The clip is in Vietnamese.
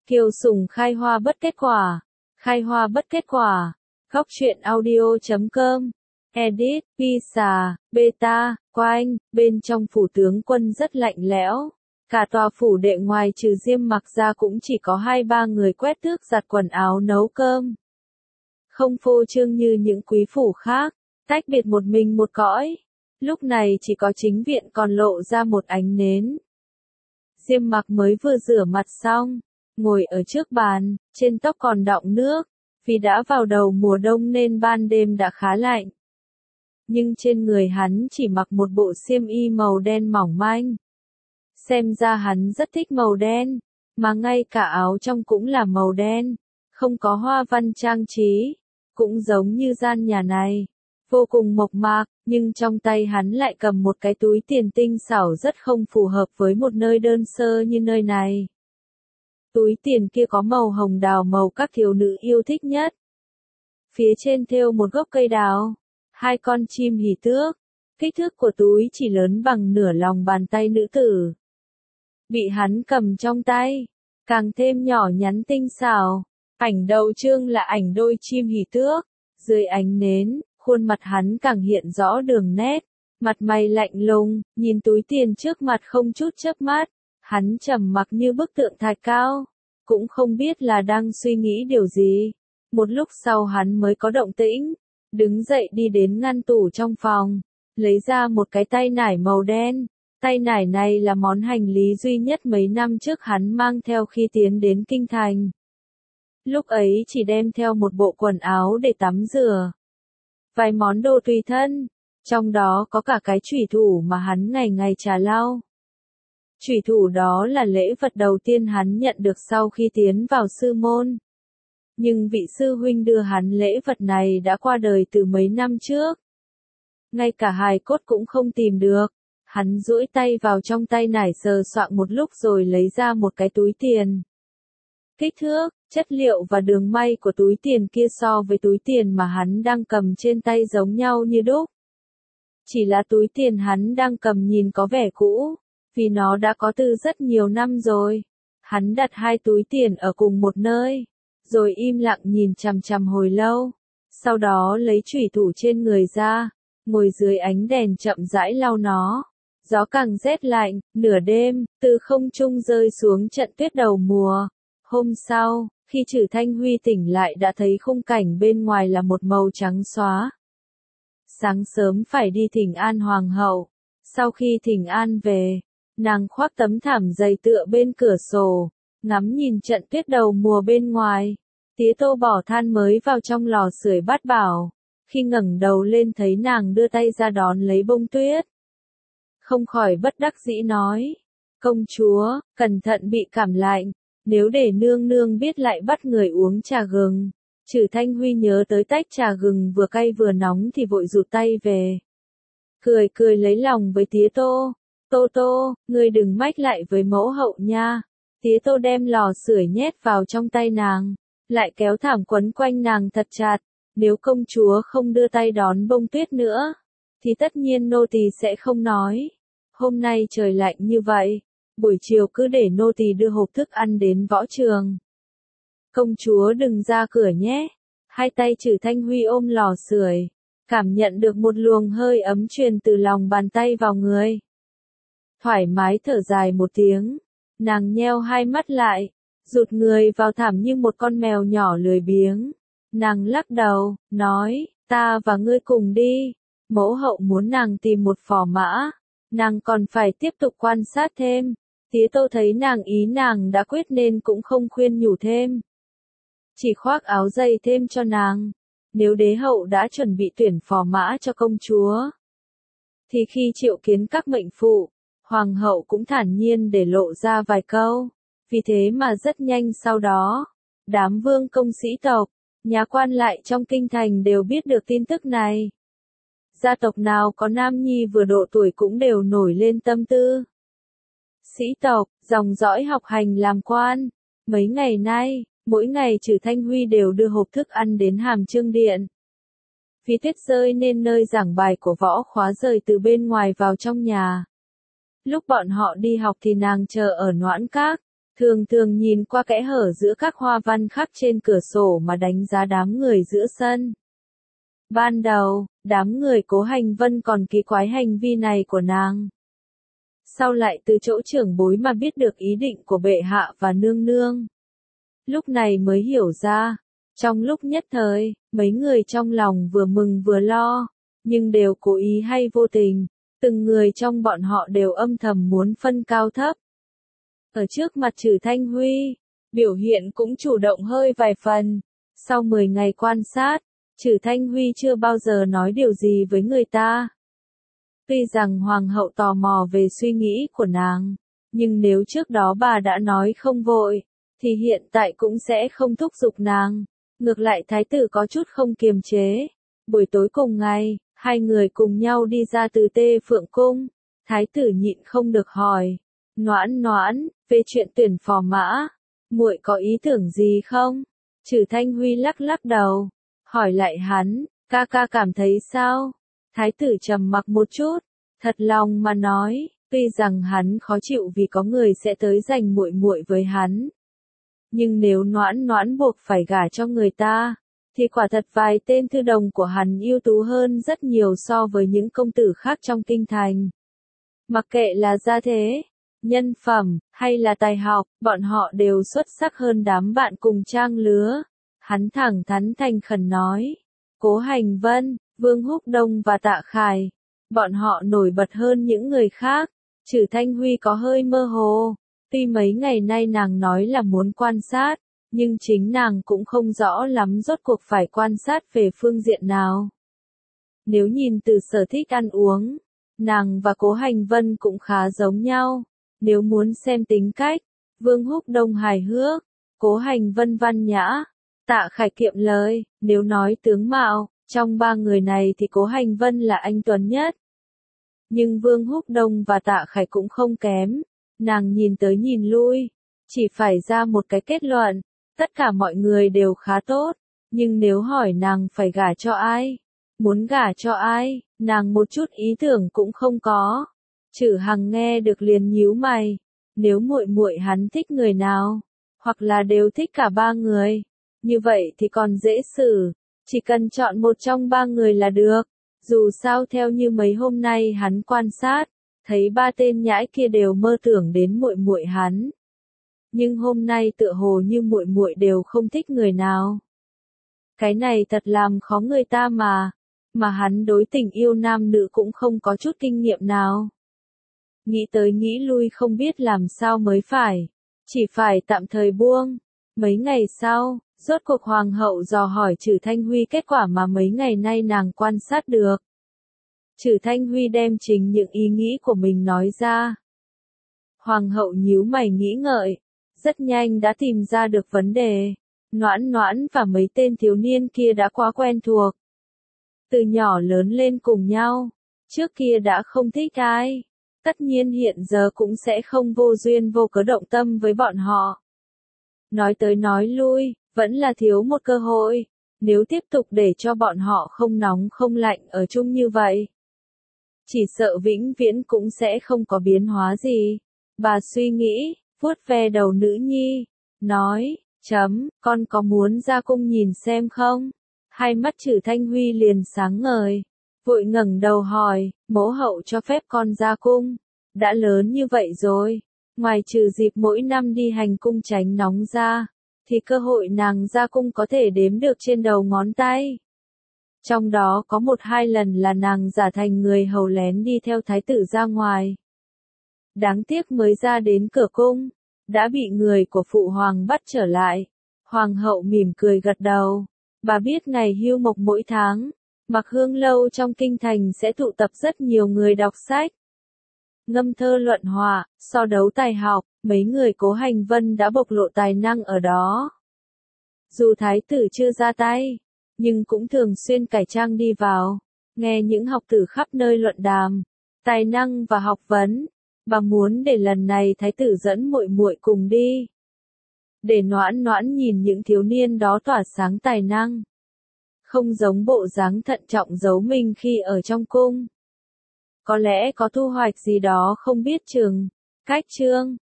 Kiều Sùng khai hoa bất kết quả. Khai hoa bất kết quả. Góc truyện audio.com. Edit, Pisa, Beta, Quanh, bên trong phủ tướng quân rất lạnh lẽo. Cả tòa phủ đệ ngoài trừ Diêm Mặc ra cũng chỉ có 2-3 người quét tước giặt quần áo nấu cơm. Không phô trương như những quý phủ khác, tách biệt một mình một cõi. Lúc này chỉ có chính viện còn lộ ra một ánh nến. Diêm Mặc mới vừa rửa mặt xong, ngồi ở trước bàn, trên tóc còn đọng nước, vì đã vào đầu mùa đông nên ban đêm đã khá lạnh. Nhưng trên người hắn chỉ mặc một bộ xiêm y màu đen mỏng manh. Xem ra hắn rất thích màu đen, mà ngay cả áo trong cũng là màu đen, không có hoa văn trang trí, cũng giống như gian nhà này, vô cùng mộc mạc, nhưng trong tay hắn lại cầm một cái túi tiền tinh xảo rất không phù hợp với một nơi đơn sơ như nơi này. Túi tiền kia có màu hồng đào, màu các thiếu nữ yêu thích nhất. Phía trên thêu một gốc cây đào, 2 con chim hỉ tước, kích thước của túi chỉ lớn bằng nửa lòng bàn tay nữ tử. Bị hắn cầm trong tay, càng thêm nhỏ nhắn tinh xảo. Ảnh đầu chương là ảnh đôi chim hỉ tước, dưới ánh nến, khuôn mặt hắn càng hiện rõ đường nét, mặt mày lạnh lùng, nhìn túi tiền trước mặt không chút chớp mắt, hắn trầm mặc như bức tượng thạch cao, cũng không biết là đang suy nghĩ điều gì. Một lúc sau hắn mới có động tĩnh, đứng dậy đi đến ngăn tủ trong phòng, lấy ra một cái tay nải màu đen. Tay nải này là món hành lý duy nhất mấy năm trước hắn mang theo khi tiến đến kinh thành. Lúc ấy chỉ đem theo một bộ quần áo để tắm rửa, vài món đồ tùy thân, trong đó có cả cái chủy thủ mà hắn ngày ngày chà lau. Chủy thủ đó là lễ vật đầu tiên hắn nhận được sau khi tiến vào sư môn. Nhưng vị sư huynh đưa hắn lễ vật này đã qua đời từ mấy năm trước. Ngay cả hài cốt cũng không tìm được. Hắn duỗi tay vào trong tay nải sờ soạng một lúc rồi lấy ra một cái túi tiền. Kích thước, chất liệu và đường may của túi tiền kia so với túi tiền mà hắn đang cầm trên tay giống nhau như đúc. Chỉ là túi tiền hắn đang cầm nhìn có vẻ cũ, vì nó đã có từ rất nhiều năm rồi. Hắn đặt 2 túi tiền ở cùng một nơi, rồi im lặng nhìn chằm chằm hồi lâu. Sau đó lấy chủy thủ trên người ra, ngồi dưới ánh đèn chậm rãi lau nó. Gió càng rét lạnh, nửa đêm, từ không trung rơi xuống trận tuyết đầu mùa. Hôm sau, khi Trử Thanh Huy tỉnh lại đã thấy khung cảnh bên ngoài là một màu trắng xóa. Sáng sớm phải đi thỉnh an hoàng hậu. Sau khi thỉnh an về, nàng khoác tấm thảm dày tựa bên cửa sổ, ngắm nhìn trận tuyết đầu mùa bên ngoài. Tía Tô bỏ than mới vào trong lò sưởi bát bảo. Khi ngẩng đầu lên thấy nàng đưa tay ra đón lấy bông tuyết, không khỏi bất đắc dĩ nói, công chúa, cẩn thận bị cảm lạnh, nếu để nương nương biết lại bắt người uống trà gừng. Trử Thanh Huy nhớ tới tách trà gừng vừa cay vừa nóng thì vội rụt tay về. Cười cười lấy lòng với tía Tô, Tô Tô, ngươi đừng mách lại với mẫu hậu nha. Tía Tô đem lò sưởi nhét vào trong tay nàng, lại kéo thảm quấn quanh nàng thật chặt, nếu công chúa không đưa tay đón bông tuyết nữa, thì tất nhiên nô tỳ sẽ không nói. Hôm nay trời lạnh như vậy, buổi chiều cứ để nô tỳ đưa hộp thức ăn đến võ trường. Công chúa đừng ra cửa nhé. 2 tay Trử Thanh Huy ôm lò sưởi, cảm nhận được một luồng hơi ấm truyền từ lòng bàn tay vào người. Thoải mái thở dài một tiếng, nàng nheo 2 mắt lại, rụt người vào thảm như một con mèo nhỏ lười biếng. Nàng lắc đầu, nói, ta và ngươi cùng đi. Mẫu hậu muốn nàng tìm một phò mã. Nàng còn phải tiếp tục quan sát thêm. Tía Tô thấy nàng ý nàng đã quyết nên cũng không khuyên nhủ thêm. Chỉ khoác áo dày thêm cho nàng. Nếu đế hậu đã chuẩn bị tuyển phò mã cho công chúa, thì khi triệu kiến các mệnh phụ, hoàng hậu cũng thản nhiên để lộ ra vài câu. Vì thế mà rất nhanh sau đó, đám vương công sĩ tộc, nhà quan lại trong kinh thành đều biết được tin tức này. Gia tộc nào có nam nhi vừa độ tuổi cũng đều nổi lên tâm tư. Sĩ tộc, dòng dõi học hành làm quan. Mấy ngày nay, mỗi ngày Trử Thanh Huy đều đưa hộp thức ăn đến Hàm Chương Điện. Vì tuyết rơi nên nơi giảng bài của võ khóa rời từ bên ngoài vào trong nhà. Lúc bọn họ đi học thì nàng chờ ở Noãn Các. thường thường nhìn qua kẽ hở giữa các hoa văn khắc trên cửa sổ mà đánh giá đám người giữa sân. Ban đầu, đám người Cố Hành Vân còn kỳ quái hành vi này của nàng. Sau lại từ chỗ trưởng bối mà biết được ý định của bệ hạ và nương nương. Lúc này mới hiểu ra, trong lúc nhất thời, mấy người trong lòng vừa mừng vừa lo, nhưng đều cố ý hay vô tình, từng người trong bọn họ đều âm thầm muốn phân cao thấp. Ở trước mặt Trử Thanh Huy, biểu hiện cũng chủ động hơi vài phần. Sau 10 ngày quan sát, Trử Thanh Huy chưa bao giờ nói điều gì với người ta. Tuy rằng hoàng hậu tò mò về suy nghĩ của nàng, nhưng nếu trước đó bà đã nói không vội, thì hiện tại cũng sẽ không thúc giục nàng. Ngược lại thái tử có chút không kiềm chế. Buổi tối cùng ngày, hai người cùng nhau đi ra từ Tê Phượng Cung. Thái tử nhịn không được hỏi, Noãn Noãn, về chuyện tuyển phò mã, muội có ý tưởng gì không? Trử Thanh Huy lắc lắc đầu, hỏi lại hắn, ca ca cảm thấy sao? Thái tử trầm mặc một chút, thật lòng mà nói, tuy rằng hắn khó chịu vì có người sẽ tới giành muội muội với hắn. Nhưng nếu Noãn Noãn buộc phải gả cho người ta, thì quả thật vài tên thư đồng của hắn ưu tú hơn rất nhiều so với những công tử khác trong kinh thành. Mặc kệ là gia thế, nhân phẩm, hay là tài học, bọn họ đều xuất sắc hơn đám bạn cùng trang lứa. Hắn thẳng thắn thành khẩn nói, Cố Hành Vân, Vương Húc Đông và Tạ Khải, bọn họ nổi bật hơn những người khác. Trử Thanh Huy có hơi mơ hồ, tuy mấy ngày nay nàng nói là muốn quan sát, nhưng chính nàng cũng không rõ lắm rốt cuộc phải quan sát về phương diện nào. Nếu nhìn từ sở thích ăn uống, nàng và Cố Hành Vân cũng khá giống nhau. Nếu muốn xem tính cách, Vương Húc Đông hài hước, Cố Hành Vân văn nhã, Tạ Khải kiệm lời. Nếu nói tướng mạo, trong ba người này thì Cố Hành Vân là anh tuấn nhất. Nhưng Vương Húc Đông và Tạ Khải cũng không kém. Nàng nhìn tới nhìn lui, chỉ phải ra một cái kết luận, tất cả mọi người đều khá tốt. Nhưng nếu hỏi nàng phải gả cho ai, muốn gả cho ai, nàng một chút ý tưởng cũng không có. Trử Hằng nghe được liền nhíu mày, nếu muội muội hắn thích người nào, hoặc là đều thích cả ba người, như vậy thì còn dễ xử, chỉ cần chọn một trong ba người là được. Dù sao theo như mấy hôm nay hắn quan sát, thấy ba tên nhãi kia đều mơ tưởng đến muội muội hắn. Nhưng hôm nay tựa hồ như muội muội đều không thích người nào. Cái này thật làm khó người ta mà hắn đối tình yêu nam nữ cũng không có chút kinh nghiệm nào. Nghĩ tới nghĩ lui không biết làm sao mới phải, chỉ phải tạm thời buông. Mấy ngày sau, rốt cuộc hoàng hậu dò hỏi Trử Thanh Huy kết quả mà mấy ngày nay nàng quan sát được. Trử Thanh Huy đem chính những ý nghĩ của mình nói ra. Hoàng hậu nhíu mày nghĩ ngợi, rất nhanh đã tìm ra được vấn đề. Noãn Noãn và mấy tên thiếu niên kia đã quá quen thuộc. Từ nhỏ lớn lên cùng nhau, trước kia đã không thích ai. Tất nhiên hiện giờ cũng sẽ không vô duyên vô cớ động tâm với bọn họ. Nói tới nói lui, vẫn là thiếu một cơ hội. Nếu tiếp tục để cho bọn họ không nóng không lạnh ở chung như vậy, chỉ sợ vĩnh viễn cũng sẽ không có biến hóa gì. Bà suy nghĩ, vuốt ve đầu nữ nhi, nói, con có muốn ra cung nhìn xem không? Hai mắt Trử Thanh Huy liền sáng ngời, vội ngẩng đầu hỏi, mẫu hậu cho phép con ra cung. Đã lớn như vậy rồi, ngoài trừ dịp mỗi năm đi hành cung tránh nóng ra, thì cơ hội nàng ra cung có thể đếm được trên đầu ngón tay. Trong đó có 1-2 lần là nàng giả thành người hầu lén đi theo thái tử ra ngoài. Đáng tiếc mới ra đến cửa cung, đã bị người của phụ hoàng bắt trở lại. Hoàng hậu mỉm cười gật đầu, bà biết ngày hưu mộc mỗi tháng, Mặc Hương lâu trong kinh thành sẽ tụ tập rất nhiều người đọc sách, ngâm thơ luận họa, so đấu tài học, mấy người Cố Hành Vân đã bộc lộ tài năng ở đó. Dù thái tử chưa ra tay, nhưng cũng thường xuyên cải trang đi vào, nghe những học tử khắp nơi luận đàm, tài năng và học vấn. Bà muốn để lần này thái tử dẫn muội muội cùng đi. Để Noãn Noãn nhìn những thiếu niên đó tỏa sáng tài năng. Không giống bộ dáng thận trọng giấu mình khi ở trong cung. Có lẽ có thu hoạch gì đó không biết chừng. Cách chương